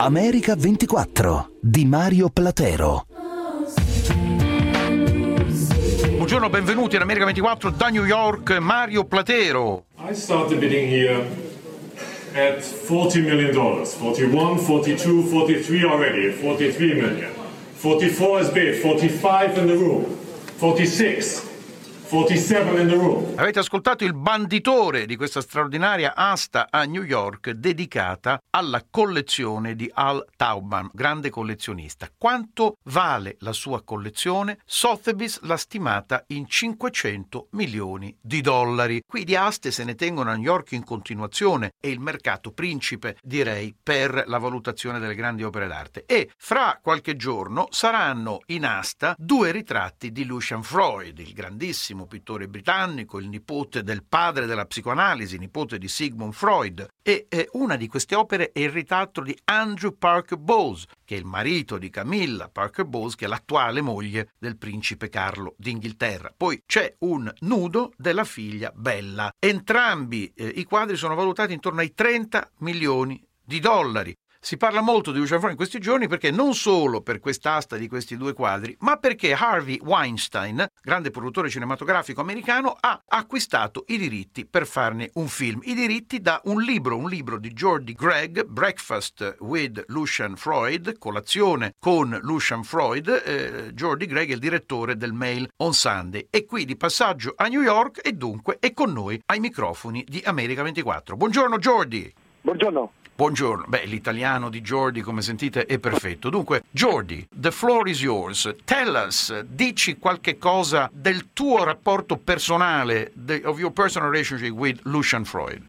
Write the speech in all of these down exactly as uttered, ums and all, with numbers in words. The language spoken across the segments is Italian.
America ventiquattro di Mario Platero. Buongiorno, benvenuti in America ventiquattro da New York, Mario Platero. I started bidding here at forty million dollars. forty-one, forty-two, forty-three already, forty-three million. forty-four is bid, forty-five in the room, forty-six. forty-seven in the room. Avete ascoltato il banditore di questa straordinaria asta a New York dedicata alla collezione di Al Taubman, grande collezionista. Quanto vale la sua collezione? Sotheby's l'ha stimata in cinquecento milioni di dollari. Qui di aste se ne tengono a New York in continuazione, è il mercato principe, direi, per la valutazione delle grandi opere d'arte. E fra qualche giorno saranno in asta due ritratti di Lucian Freud, il grandissimo pittore britannico, il nipote del padre della psicoanalisi, nipote di Sigmund Freud, e eh, una di queste opere è il ritratto di Andrew Parker Bowles, che è il marito di Camilla Parker Bowles, che è l'attuale moglie del principe Carlo d'Inghilterra. Poi c'è un nudo della figlia Bella. Entrambi eh, i quadri sono valutati intorno ai trenta milioni di dollari. Si parla molto di Lucian Freud in questi giorni perché non solo per quest'asta di questi due quadri, ma perché Harvey Weinstein, grande produttore cinematografico americano, ha acquistato i diritti per farne un film. I diritti da un libro, un libro di Geordie Greig, Breakfast with Lucian Freud, colazione con Lucian Freud. Eh, Geordie Greig è il direttore del Mail on Sunday. E qui di passaggio a New York e dunque è con noi ai microfoni di America ventiquattro. Buongiorno Geordie. Buongiorno. Buongiorno. Beh, l'italiano di Geordie, come sentite, è perfetto. Dunque, Geordie, the floor is yours. Tell us, dici qualche cosa del tuo rapporto personale, the, of your personal relationship with Lucian Freud.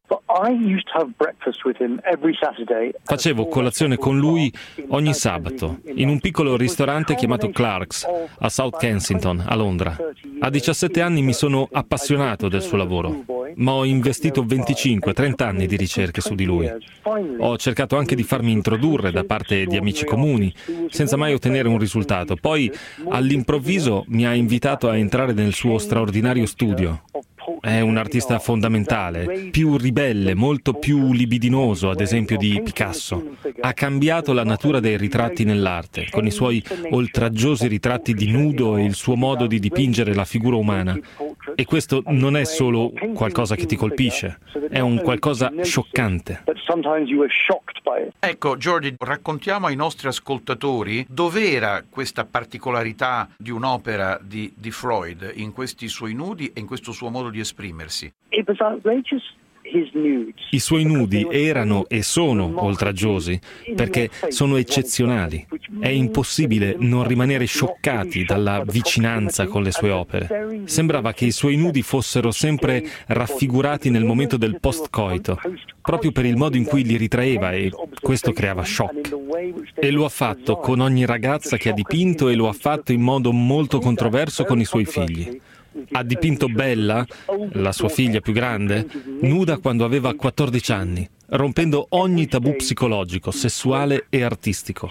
Facevo colazione con lui ogni sabato in un piccolo ristorante chiamato Clark's a South Kensington, a Londra. A diciassette anni mi sono appassionato del suo lavoro, ma ho investito venticinque trenta anni di ricerche su di lui. Ho cercato anche di farmi introdurre da parte di amici comuni, senza mai ottenere un risultato. Poi, all'improvviso, mi ha invitato a entrare nel suo straordinario studio. È un artista fondamentale, più ribelle, molto più libidinoso, ad esempio di Picasso. Ha cambiato la natura dei ritratti nell'arte, con i suoi oltraggiosi ritratti di nudo e il suo modo di dipingere la figura umana. E questo non è solo qualcosa che ti colpisce, è un qualcosa scioccante. Ecco, Geordie, raccontiamo ai nostri ascoltatori dov'era questa particolarità di un'opera di, di Freud in questi suoi nudi e in questo suo modo di esprimersi. I suoi nudi erano e sono oltraggiosi perché sono eccezionali. È impossibile non rimanere scioccati dalla vicinanza con le sue opere. Sembrava che i suoi nudi fossero sempre raffigurati nel momento del post-coito, proprio per il modo in cui li ritraeva, e questo creava shock. E lo ha fatto con ogni ragazza che ha dipinto, e lo ha fatto in modo molto controverso con i suoi figli. Ha dipinto Bella, la sua figlia più grande, nuda quando aveva quattordici anni, rompendo ogni tabù psicologico, sessuale e artistico.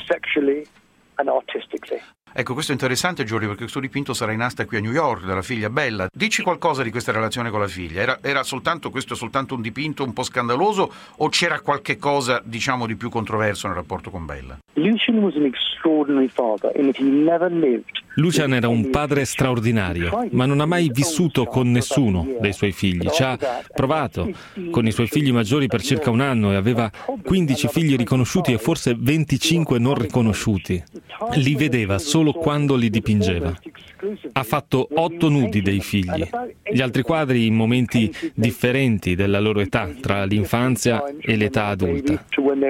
Ecco, questo è interessante, Geordie, perché questo dipinto sarà in asta qui a New York, della figlia Bella. Dici qualcosa di questa relazione con la figlia? Era, era soltanto, questo è soltanto un dipinto un po' scandaloso, o c'era qualche cosa, diciamo, di più controverso nel rapporto con Bella? Lucian era un padre straordinario, ma non ha mai vissuto con nessuno dei suoi figli. Ci ha provato con i suoi figli maggiori per circa un anno e aveva quindici figli riconosciuti e forse venticinque non riconosciuti. Li vedeva solo quando li dipingeva. Ha fatto otto nudi dei figli, gli altri quadri in momenti differenti della loro età, tra l'infanzia e l'età adulta.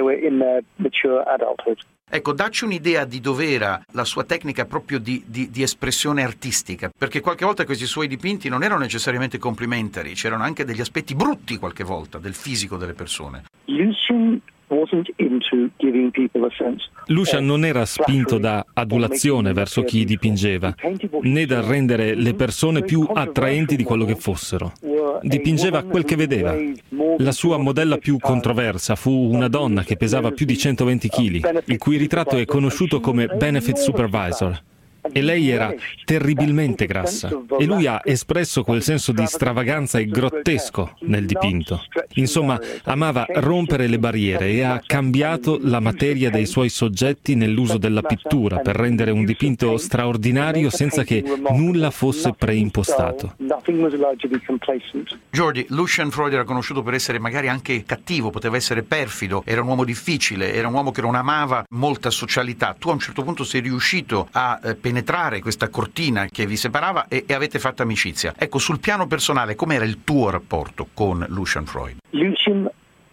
Ecco, dacci un'idea di dov'era la sua tecnica proprio di, di, di espressione artistica, perché qualche volta questi suoi dipinti non erano necessariamente complimentari, c'erano anche degli aspetti brutti qualche volta del fisico delle persone. Lucian non era spinto da adulazione verso chi dipingeva, né da rendere le persone più attraenti di quello che fossero. Dipingeva quel che vedeva. La sua modella più controversa fu una donna che pesava più di centoventi chili, il cui ritratto è conosciuto come Benefit Supervisor. e lei era terribilmente grassa, e lui ha espresso quel senso di stravaganza e grottesco nel dipinto. Insomma, amava rompere le barriere e ha cambiato la materia dei suoi soggetti nell'uso della pittura per rendere un dipinto straordinario senza che nulla fosse preimpostato. Jordi, Lucian Freud era conosciuto per essere magari anche cattivo, poteva essere perfido, era un uomo difficile, era un uomo che non amava molta socialità. Tu a un certo punto sei riuscito a eh, penetrare questa cortina che vi separava e, e avete fatto amicizia. Ecco, sul piano personale, com'era il tuo rapporto con Lucian Freud? Lucian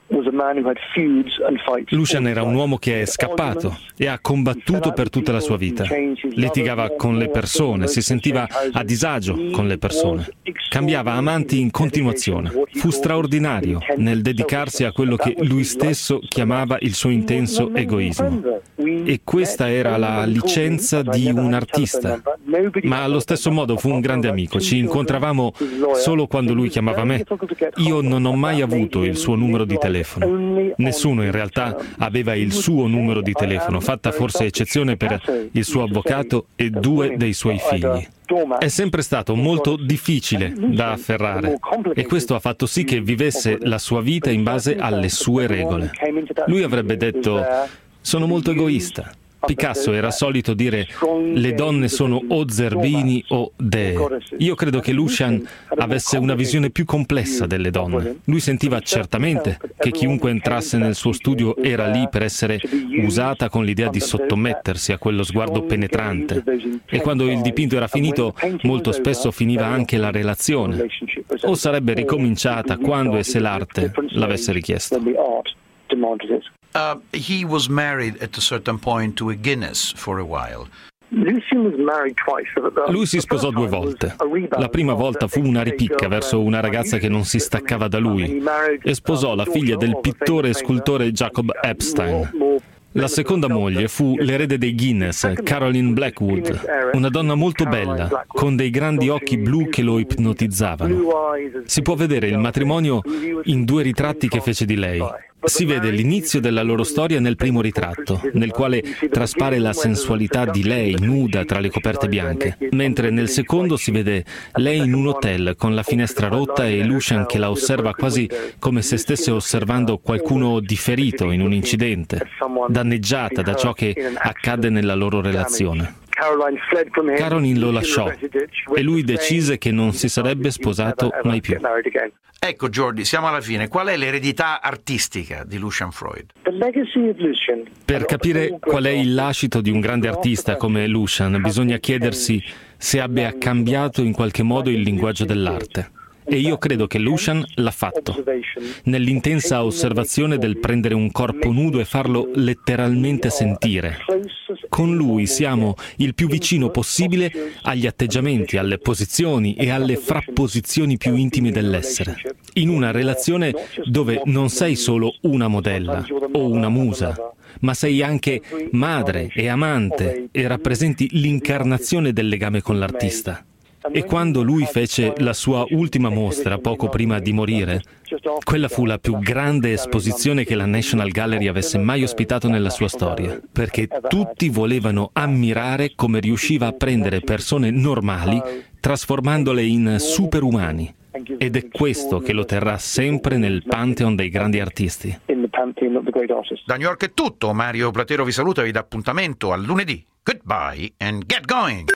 Lucian era un uomo che è scappato e ha combattuto per tutta la sua vita. Litigava con le persone, si sentiva a disagio con le persone. Cambiava amanti in continuazione. Fu straordinario nel dedicarsi a quello che lui stesso chiamava il suo intenso egoismo. E questa era la licenza di un artista. Ma allo stesso modo fu un grande amico. Ci incontravamo solo quando lui chiamava me. Io non ho mai avuto il suo numero di telefono. Nessuno in realtà aveva il suo numero di telefono, fatta forse eccezione per il suo avvocato e due dei suoi figli. È sempre stato molto difficile da afferrare e questo ha fatto sì che vivesse la sua vita in base alle sue regole. Lui avrebbe detto: sono molto egoista. Picasso era solito dire le donne sono o zerbini o dee. Io credo che Lucian avesse una visione più complessa delle donne. Lui sentiva certamente che chiunque entrasse nel suo studio era lì per essere usata con l'idea di sottomettersi a quello sguardo penetrante. E quando il dipinto era finito, molto spesso finiva anche la relazione. O sarebbe ricominciata quando e se l'arte l'avesse richiesto. Uh, he was married at a certain point to a Guinness for a while. Lui si sposò due volte. La prima volta fu una ripicca verso una ragazza che non si staccava da lui e sposò la figlia del pittore e scultore Jacob Epstein. La seconda moglie fu l'erede dei Guinness, Caroline Blackwood, una donna molto bella, con dei grandi occhi blu che lo ipnotizzavano. Si può vedere il matrimonio in due ritratti che fece di lei. Si vede l'inizio della loro storia nel primo ritratto, nel quale traspare la sensualità di lei nuda tra le coperte bianche, mentre nel secondo si vede lei in un hotel con la finestra rotta e Lucian che la osserva quasi come se stesse osservando qualcuno di ferito in un incidente, danneggiata da ciò che accadde nella loro relazione. Caroline lo lasciò e lui decise che non si sarebbe sposato mai più. Ecco Jordi, siamo alla fine. Qual è l'eredità artistica di Lucian Freud? Per capire qual è il lascito di un grande artista come Lucian, bisogna chiedersi se abbia cambiato in qualche modo il linguaggio dell'arte. E io credo che Lucian l'ha fatto, nell'intensa osservazione del prendere un corpo nudo e farlo letteralmente sentire. Con lui siamo il più vicino possibile agli atteggiamenti, alle posizioni e alle frapposizioni più intime dell'essere, in una relazione dove non sei solo una modella o una musa, ma sei anche madre e amante e rappresenti l'incarnazione del legame con l'artista. E quando lui fece la sua ultima mostra poco prima di morire, quella fu la più grande esposizione che la National Gallery avesse mai ospitato nella sua storia, perché tutti volevano ammirare come riusciva a prendere persone normali trasformandole in superumani. Ed è questo che lo terrà sempre nel Pantheon dei grandi artisti. Da New York è tutto. Mario Platero vi saluta e vi dà appuntamento a lunedì. Goodbye and get going!